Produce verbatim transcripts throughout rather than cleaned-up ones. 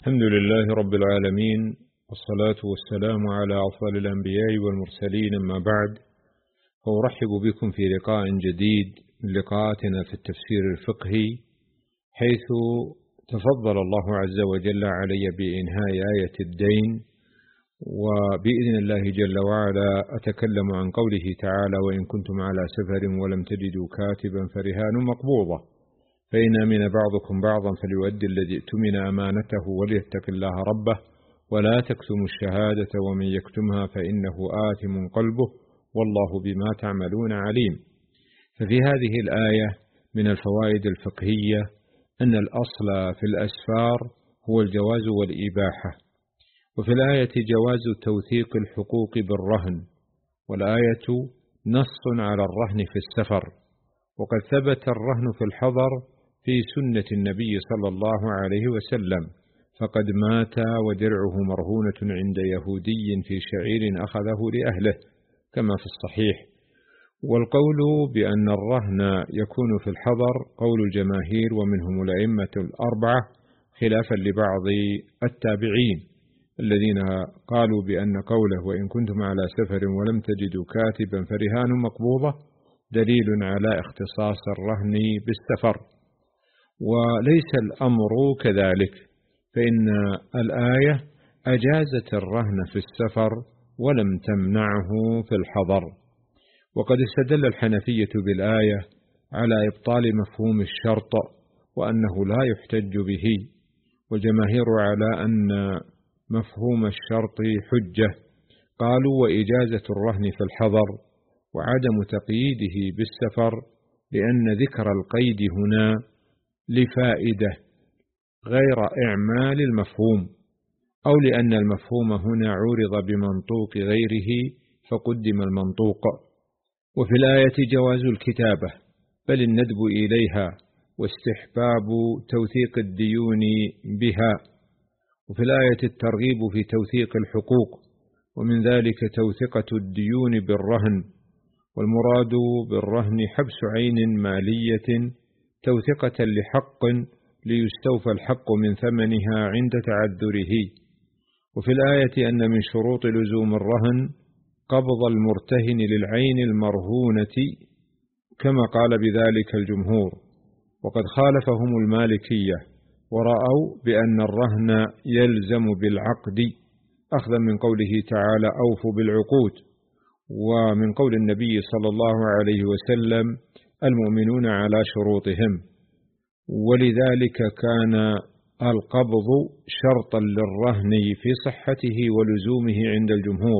الحمد لله رب العالمين، والصلاة والسلام على أفضل الأنبياء والمرسلين، أما بعد، فأرحب بكم في لقاء جديد من لقاءاتنا في التفسير الفقهي، حيث تفضل الله عز وجل علي بإنهاء آية الدين، وبإذن الله جل وعلا أتكلم عن قوله تعالى: وإن كنتم على سفر ولم تجدوا كاتبا فرهان مقبوضة، فإن أمن بعضكم بعضا فليؤدي الذي اؤتمن أمانته وليتق الله ربه ولا تكتموا الشهادة ومن يكتمها فإنه آثم قلبه والله بما تعملون عليم. ففي هذه الآية من الفوائد الفقهية أن الأصل في الأسفار هو الجواز والإباحة، وفي الآية جواز توثيق الحقوق بالرهن، والآية نص على الرهن في السفر، وقد ثبت الرهن في الحضر في سنة النبي صلى الله عليه وسلم، فقد مات ودرعه مرهونة عند يهودي في شعير أخذه لأهله كما في الصحيح. والقول بأن الرهن يكون في الحضر قول الجماهير ومنهم الأئمة الأربعة، خلافا لبعض التابعين الذين قالوا بأن قوله وإن كنتم على سفر ولم تجدوا كاتبا فرهان مقبوضة دليل على اختصاص الرهن بالسفر، وليس الأمر كذلك، فإن الآية أجازت الرهن في السفر ولم تمنعه في الحضر. وقد استدل الحنفية بالآية على إبطال مفهوم الشرط وأنه لا يحتج به، والجماهير على أن مفهوم الشرط حجة، قالوا وإجازة الرهن في الحضر وعدم تقييده بالسفر لأن ذكر القيد هنا لفائدة غير إعمال المفهوم، أو لأن المفهوم هنا عورض بمنطوق غيره فقدم المنطوق. وفي الآية جواز الكتابة بل الندب إليها واستحباب توثيق الديون بها، وفي الآية الترغيب في توثيق الحقوق، ومن ذلك توثقة الديون بالرهن، والمراد بالرهن حبس عين مالية توثقة لحق ليستوفى الحق من ثمنها عند تعذره. وفي الآية أن من شروط لزوم الرهن قبض المرتهن للعين المرهونة كما قال بذلك الجمهور، وقد خالفهم المالكية ورأوا بأن الرهن يلزم بالعقد أخذا من قوله تعالى أوفوا بالعقود، ومن قول النبي صلى الله عليه وسلم المؤمنون على شروطهم، ولذلك كان القبض شرطا للرهن في صحته ولزومه عند الجمهور،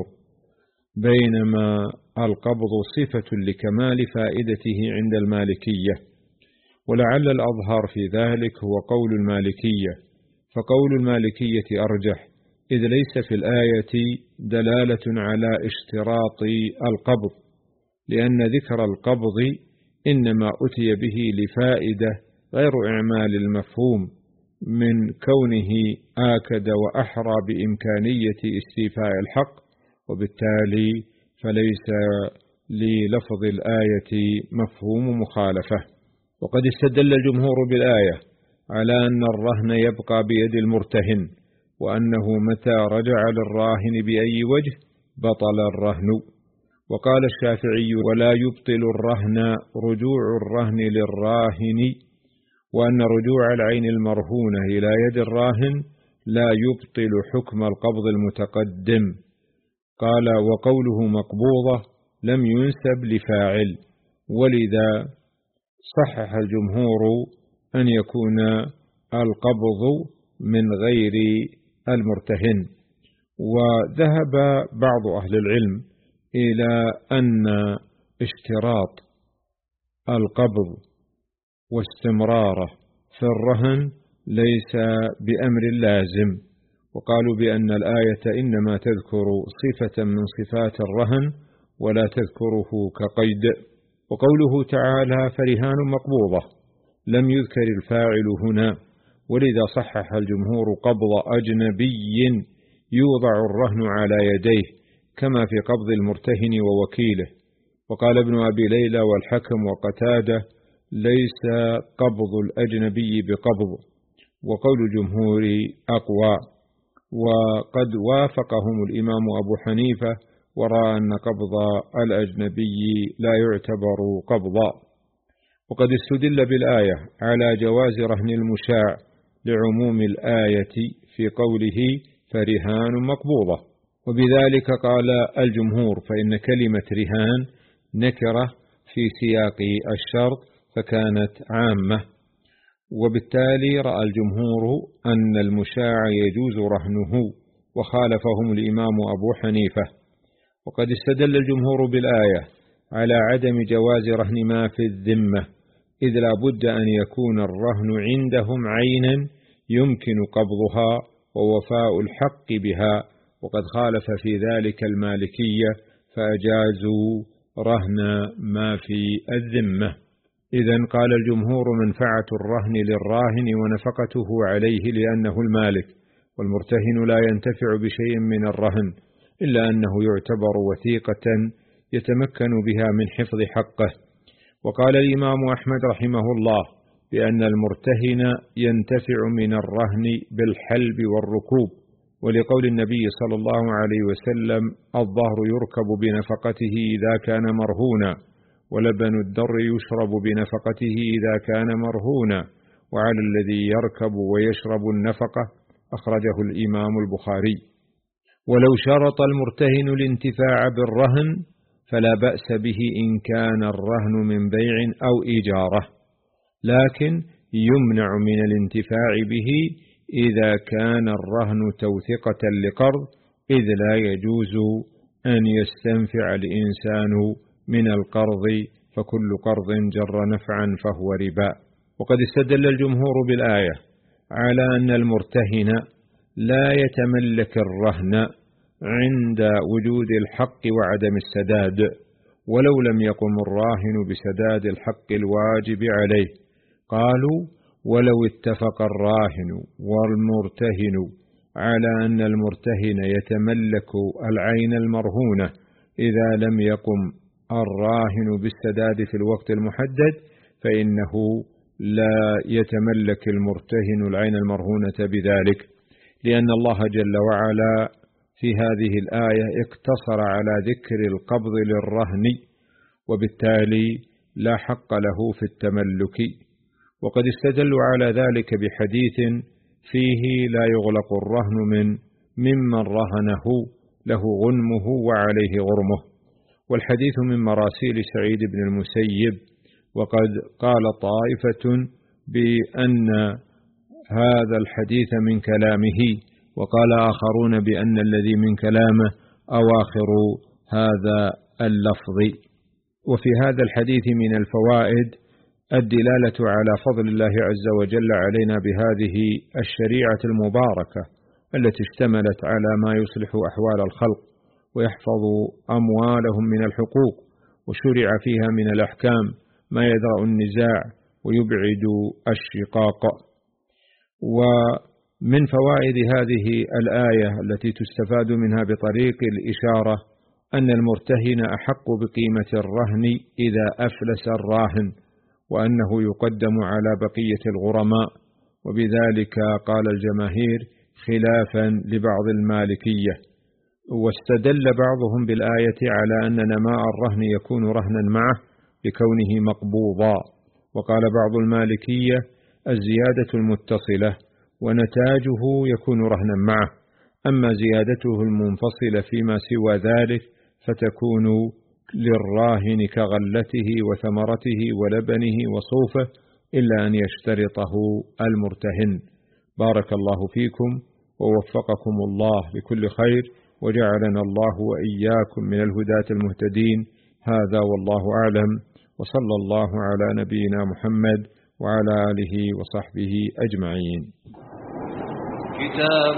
بينما القبض صفة لكمال فائدته عند المالكية، ولعل الأظهر في ذلك هو قول المالكية، فقول المالكية أرجح، إذ ليس في الآية دلالة على اشتراط القبض، لأن ذكر القبض إنما أتي به لفائدة غير إعمال المفهوم من كونه آكد وأحرى بإمكانية استيفاء الحق، وبالتالي فليس للفظ الآية مفهوم مخالفة. وقد استدل الجمهور بالآية على أن الرهن يبقى بيد المرتهن، وأنه متى رجع للراهن بأي وجه بطل الرهن. وقال الشافعي ولا يبطل الرهن رجوع الرهن للراهن، وأن رجوع العين المرهونة إلى يد الراهن لا يبطل حكم القبض المتقدم. قال وقوله مقبوضة لم ينسب لفاعل، ولذا صحح الجمهور أن يكون القبض من غير المرتهن. وذهب بعض أهل العلم إلى أن اشتراط القبض واستمراره في الرهن ليس بأمر لازم، وقالوا بأن الآية إنما تذكر صفة من صفات الرهن ولا تذكره كقيد. وقوله تعالى فرهان مقبوضة لم يذكر الفاعل هنا، ولذا صحح الجمهور قبض أجنبي يوضع الرهن على يديه كما في قبض المرتهن ووكيله. وقال ابن أبي ليلى والحكم وقتادة ليس قبض الأجنبي بقبض، وقول الجمهور أقوى. وقد وافقهم الإمام أبو حنيفة ورأى أن قبض الأجنبي لا يعتبر قبضا. وقد استدل بالآية على جواز رهن المشاع لعموم الآية في قوله فرهان مقبوضة، وبذلك قال الجمهور فإن كلمة رهان نكرة في سياق الشرط فكانت عامة، وبالتالي رأى الجمهور أن المشاع يجوز رهنه، وخالفهم الإمام أبو حنيفة. وقد استدل الجمهور بالآية على عدم جواز رهن ما في الذمة، إذ لا بد أن يكون الرهن عندهم عينا يمكن قبضها ووفاء الحق بها، وقد خالف في ذلك المالكية فأجازوا رهن ما في الذمة. إذن قال الجمهور منفعة الرهن للراهن ونفقته عليه لأنه المالك، والمرتهن لا ينتفع بشيء من الرهن إلا أنه يعتبر وثيقة يتمكن بها من حفظ حقه. وقال الإمام أحمد رحمه الله بأن المرتهن ينتفع من الرهن بالحلب والركوب، ولقول النبي صلى الله عليه وسلم الظهر يركب بنفقته إذا كان مرهونا، ولبن الدر يشرب بنفقته إذا كان مرهونا، وعلى الذي يركب ويشرب النفقة، أخرجه الإمام البخاري. ولو شرط المرتهن الانتفاع بالرهن فلا بأس به إن كان الرهن من بيع أو إجارة، لكن يمنع من الانتفاع به إذا كان الرهن توثقة لقرض، إذ لا يجوز أن يستنفع الإنسان من القرض، فكل قرض جر نفعا فهو ربا. وقد استدل الجمهور بالآية على أن المرتهن لا يتملك الرهن عند وجود الحق وعدم السداد، ولو لم يقم الراهن بسداد الحق الواجب عليه. قالوا ولو اتفق الراهن والمرتهن على أن المرتهن يتملك العين المرهونة إذا لم يقم الراهن بالسداد في الوقت المحدد، فإنه لا يتملك المرتهن العين المرهونة بذلك، لأن الله جل وعلا في هذه الآية اقتصر على ذكر القبض للرهن، وبالتالي لا حق له في التملك. وقد استدلوا على ذلك بحديث فيه لا يغلق الرهن من ممن رهنه له غنمه وعليه غرمه، والحديث من مراسيل سعيد بن المسيب. وقد قال طائفة بأن هذا الحديث من كلامه، وقال آخرون بأن الذي من كلامه أواخر هذا اللفظ. وفي هذا الحديث من الفوائد الدلالة على فضل الله عز وجل علينا بهذه الشريعة المباركة التي اشتملت على ما يصلح أحوال الخلق ويحفظ أموالهم من الحقوق، وشرع فيها من الأحكام ما يدرأ النزاع ويبعد الشقاق. ومن فوائد هذه الآية التي تستفاد منها بطريق الإشارة أن المرتهن أحق بقيمة الرهن إذا أفلس الراهن، وأنه يقدم على بقية الغرماء، وبذلك قال الجماهير خلافا لبعض المالكية. واستدل بعضهم بالآية على أن نماء الرهن يكون رهنا معه بكونه مقبوضا، وقال بعض المالكية الزيادة المتصلة ونتاجه يكون رهنا معه، أما زيادته المنفصلة فيما سوى ذلك فتكون للراهن كغلته وثمرته ولبنه وصوفه، إلا أن يشترطه المرتهن. بارك الله فيكم ووفقكم الله لكل خير، وجعلنا الله وإياكم من الهداة المهتدين. هذا والله أعلم، وصلى الله على نبينا محمد وعلى آله وصحبه أجمعين. كتاب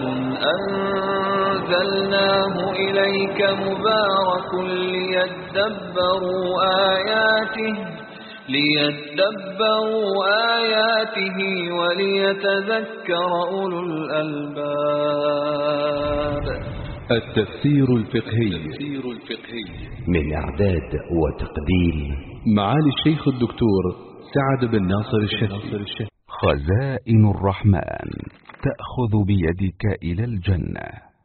أنزلناه إليك مبارك ليدبروا آياته ليدبروا آياته وليتذكر أولو الألباب. التفسير الفقهي من إعداد وتقديم معالي الشيخ الدكتور سعد بن ناصر الشهري. خزائن الرحمن تأخذ بيدك إلى الجنة.